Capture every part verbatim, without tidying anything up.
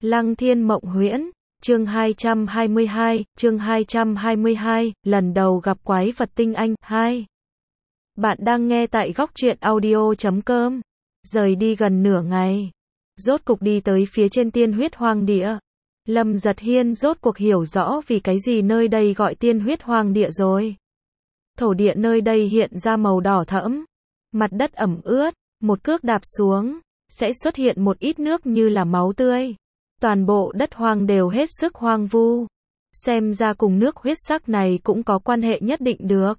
Lăng Thiên Mộng Huyễn, chương hai trăm hai mươi hai, chương hai trăm hai mươi hai, lần đầu gặp quái vật tinh anh, hai. Bạn đang nghe tại góc truyện audio chấm com. Rời đi gần nửa ngày, rốt cục đi tới phía trên tiên huyết hoang địa. Lâm Giật Hiên rốt cuộc hiểu rõ vì cái gì nơi đây gọi tiên huyết hoang địa rồi. Thổ địa nơi đây hiện ra màu đỏ thẫm, mặt đất ẩm ướt, một cước đạp xuống, sẽ xuất hiện một ít nước như là máu tươi. Toàn bộ đất hoang đều hết sức hoang vu. Xem ra cùng nước huyết sắc này cũng có quan hệ nhất định được.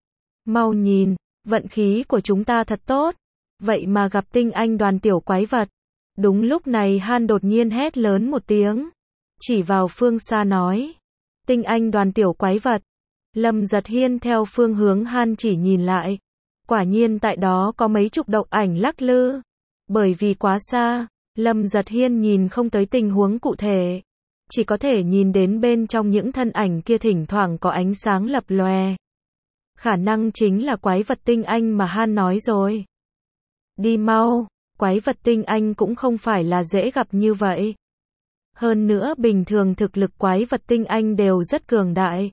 Mau nhìn, vận khí của chúng ta thật tốt. Vậy mà gặp tinh anh đoàn tiểu quái vật. Đúng lúc này Han đột nhiên hét lớn một tiếng. Chỉ vào phương xa nói. Tinh anh đoàn tiểu quái vật. Lâm Giật Hiên theo phương hướng Han chỉ nhìn lại. Quả nhiên tại đó có mấy chục động ảnh lắc lư. Bởi vì quá xa, Lâm Giật Hiên nhìn không tới tình huống cụ thể. Chỉ có thể nhìn đến bên trong những thân ảnh kia thỉnh thoảng có ánh sáng lập lòe. Khả năng chính là quái vật tinh anh mà Han nói rồi. Đi mau, quái vật tinh anh cũng không phải là dễ gặp như vậy. Hơn nữa bình thường thực lực quái vật tinh anh đều rất cường đại.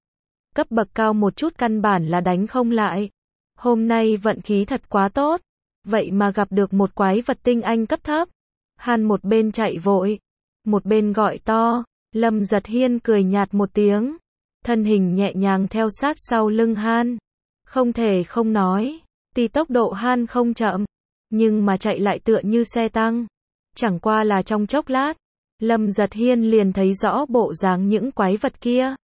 Cấp bậc cao một chút căn bản là đánh không lại. Hôm nay vận khí thật quá tốt. Vậy mà gặp được một quái vật tinh anh cấp thấp. Han một bên chạy vội, một bên gọi to. Lâm Giật Hiên cười nhạt một tiếng, thân hình nhẹ nhàng theo sát sau lưng Han. Không thể không nói, tuy tốc độ Han không chậm, nhưng mà chạy lại tựa như xe tăng. Chẳng qua là trong chốc lát, Lâm Giật Hiên liền thấy rõ bộ dáng những quái vật kia.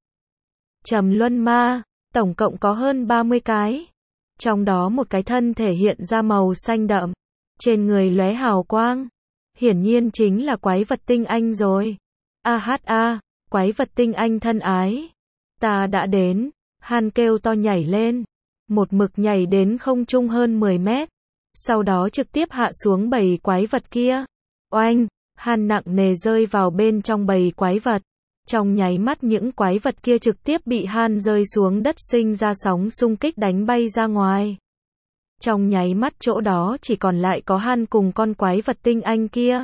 Trầm Luân Ma, tổng cộng có hơn ba mươi cái. Trong đó một cái thân thể hiện ra màu xanh đậm, trên người lóe hào quang. Hiển nhiên chính là quái vật tinh anh rồi. A hát a, quái vật tinh anh thân ái. Ta đã đến. Han kêu to nhảy lên. Một mực nhảy đến không trung hơn mười mét. Sau đó trực tiếp hạ xuống bầy quái vật kia. Oanh, Han nặng nề rơi vào bên trong bầy quái vật. Trong nháy mắt những quái vật kia trực tiếp bị Han rơi xuống đất sinh ra sóng xung kích đánh bay ra ngoài. Trong nháy mắt chỗ đó chỉ còn lại có Han cùng con quái vật tinh anh kia.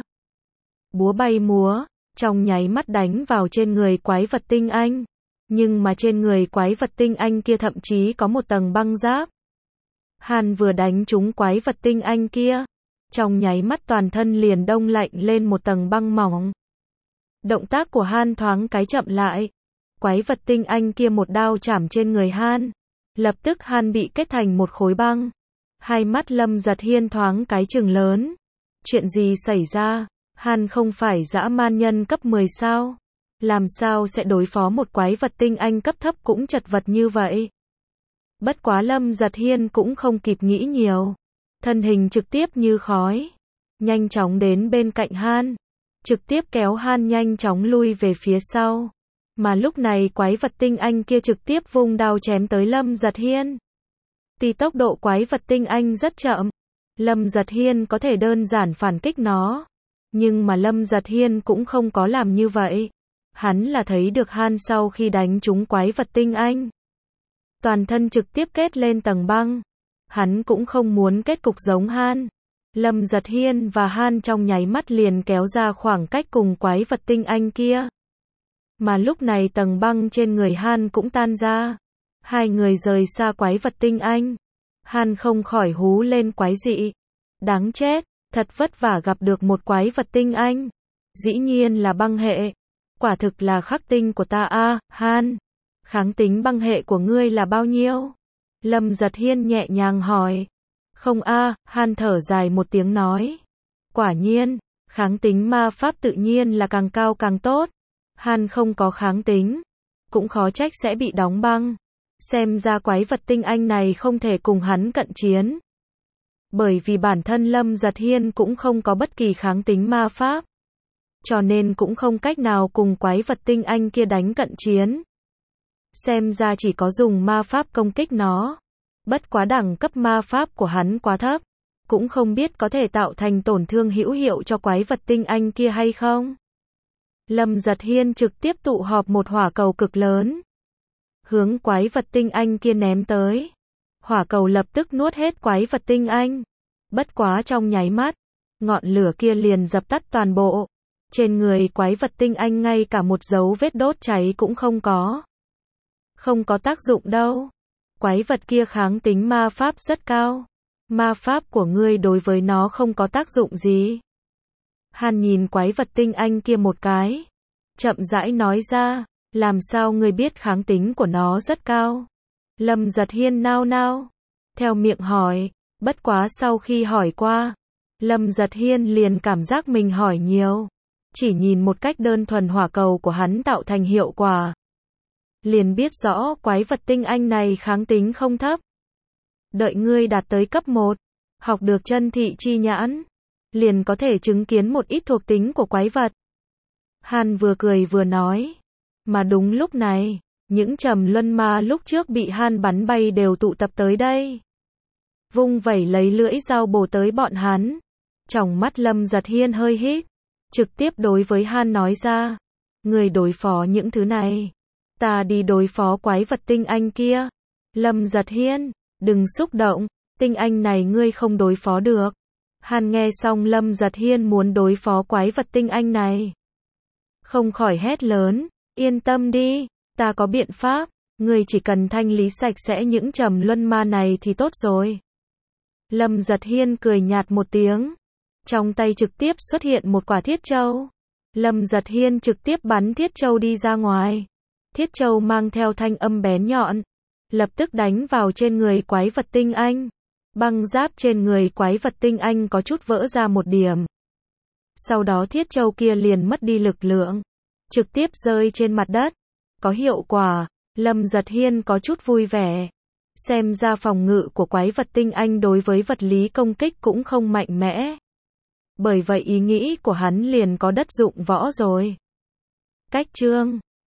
Búa bay múa, trong nháy mắt đánh vào trên người quái vật tinh anh. Nhưng mà trên người quái vật tinh anh kia thậm chí có một tầng băng giáp. Han vừa đánh trúng quái vật tinh anh kia, trong nháy mắt toàn thân liền đông lạnh lên một tầng băng mỏng. Động tác của Han thoáng cái chậm lại. Quái vật tinh anh kia một đao chảm trên người Han. Lập tức Han bị kết thành một khối băng. Hai mắt Lâm Giật Hiên thoáng cái trừng lớn. Chuyện gì xảy ra? Han không phải dã man nhân cấp mười sao? Làm sao sẽ đối phó một quái vật tinh anh cấp thấp cũng chật vật như vậy? Bất quá Lâm Giật Hiên cũng không kịp nghĩ nhiều. Thân hình trực tiếp như khói. Nhanh chóng đến bên cạnh Han. Trực tiếp kéo Han nhanh chóng lui về phía sau. Mà lúc này quái vật tinh anh kia trực tiếp vung đao chém tới Lâm Giật Hiên. Tuy tốc độ quái vật tinh anh rất chậm, Lâm Giật Hiên có thể đơn giản phản kích nó. Nhưng mà Lâm Giật Hiên cũng không có làm như vậy. Hắn là thấy được Han sau khi đánh trúng quái vật tinh anh. Toàn thân trực tiếp kết lên tầng băng. Hắn cũng không muốn kết cục giống Han. Lâm Giật Hiên và Han trong nháy mắt liền kéo ra khoảng cách cùng quái vật tinh anh kia. Mà lúc này tầng băng trên người Han cũng tan ra. Hai người rời xa quái vật tinh anh. Han không khỏi hú lên quái dị. Đáng chết, thật vất vả gặp được một quái vật tinh anh. Dĩ nhiên là băng hệ. Quả thực là khắc tinh của ta a, à, Han. Kháng tính băng hệ của ngươi là bao nhiêu? Lâm Giật Hiên nhẹ nhàng hỏi. Không a, à, Han thở dài một tiếng nói. Quả nhiên, kháng tính ma pháp tự nhiên là càng cao càng tốt. Han không có kháng tính, cũng khó trách sẽ bị đóng băng. Xem ra quái vật tinh anh này không thể cùng hắn cận chiến. Bởi vì bản thân Lâm Giật Hiên cũng không có bất kỳ kháng tính ma pháp. Cho nên cũng không cách nào cùng quái vật tinh anh kia đánh cận chiến. Xem ra chỉ có dùng ma pháp công kích nó. Bất quá đẳng cấp ma pháp của hắn quá thấp. Cũng không biết có thể tạo thành tổn thương hữu hiệu cho quái vật tinh anh kia hay không. Lâm Giật Hiên trực tiếp tụ họp một hỏa cầu cực lớn. Hướng quái vật tinh anh kia ném tới. Hỏa cầu lập tức nuốt hết quái vật tinh anh. Bất quá trong nháy mắt, ngọn lửa kia liền dập tắt toàn bộ. Trên người quái vật tinh anh ngay cả một dấu vết đốt cháy cũng không có. Không có tác dụng đâu. Quái vật kia kháng tính ma pháp rất cao. Ma pháp của ngươi đối với nó không có tác dụng gì. Hàn nhìn quái vật tinh anh kia một cái. Chậm rãi nói ra, làm sao ngươi biết kháng tính của nó rất cao? Lâm Giật Hiên nao nao. Theo miệng hỏi, bất quá sau khi hỏi qua, Lâm Giật Hiên liền cảm giác mình hỏi nhiều. Chỉ nhìn một cách đơn thuần hỏa cầu của hắn tạo thành hiệu quả. Liền biết rõ quái vật tinh anh này kháng tính không thấp. Đợi ngươi đạt tới cấp một, học được chân thị chi nhãn, liền có thể chứng kiến một ít thuộc tính của quái vật. Hàn vừa cười vừa nói. Mà đúng lúc này, những trầm luân ma lúc trước bị Hàn bắn bay đều tụ tập tới đây. Vung vẩy lấy lưỡi dao bổ tới bọn hắn. Trong mắt Lâm Giật Hiên hơi híp, trực tiếp đối với Hàn nói ra. Người đối phó những thứ này. Ta đi đối phó quái vật tinh anh kia. Lâm Giật Hiên, đừng xúc động, tinh anh này ngươi không đối phó được. Hàn nghe xong Lâm Giật Hiên muốn đối phó quái vật tinh anh này. Không khỏi hét lớn, yên tâm đi, ta có biện pháp, ngươi chỉ cần thanh lý sạch sẽ những trầm luân ma này thì tốt rồi. Lâm Giật Hiên cười nhạt một tiếng, trong tay trực tiếp xuất hiện một quả thiết châu. Lâm Giật Hiên trực tiếp bắn thiết châu đi ra ngoài. Thiết châu mang theo thanh âm bén nhọn, lập tức đánh vào trên người quái vật tinh anh. Băng giáp trên người quái vật tinh anh có chút vỡ ra một điểm. Sau đó thiết châu kia liền mất đi lực lượng, trực tiếp rơi trên mặt đất. Có hiệu quả, Lâm Giật Hiên có chút vui vẻ. Xem ra phòng ngự của quái vật tinh anh đối với vật lý công kích cũng không mạnh mẽ. Bởi vậy ý nghĩ của hắn liền có đất dụng võ rồi. Cách chương